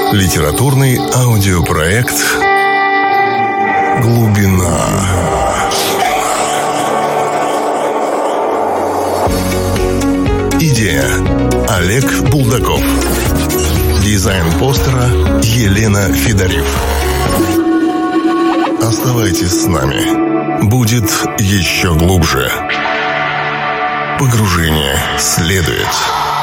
Литературный аудиопроект «Глубина». Идея – Олег Булдаков. Дизайн постера – Елена Федорив. Оставайтесь с нами. Будет еще глубже. Погружение следует.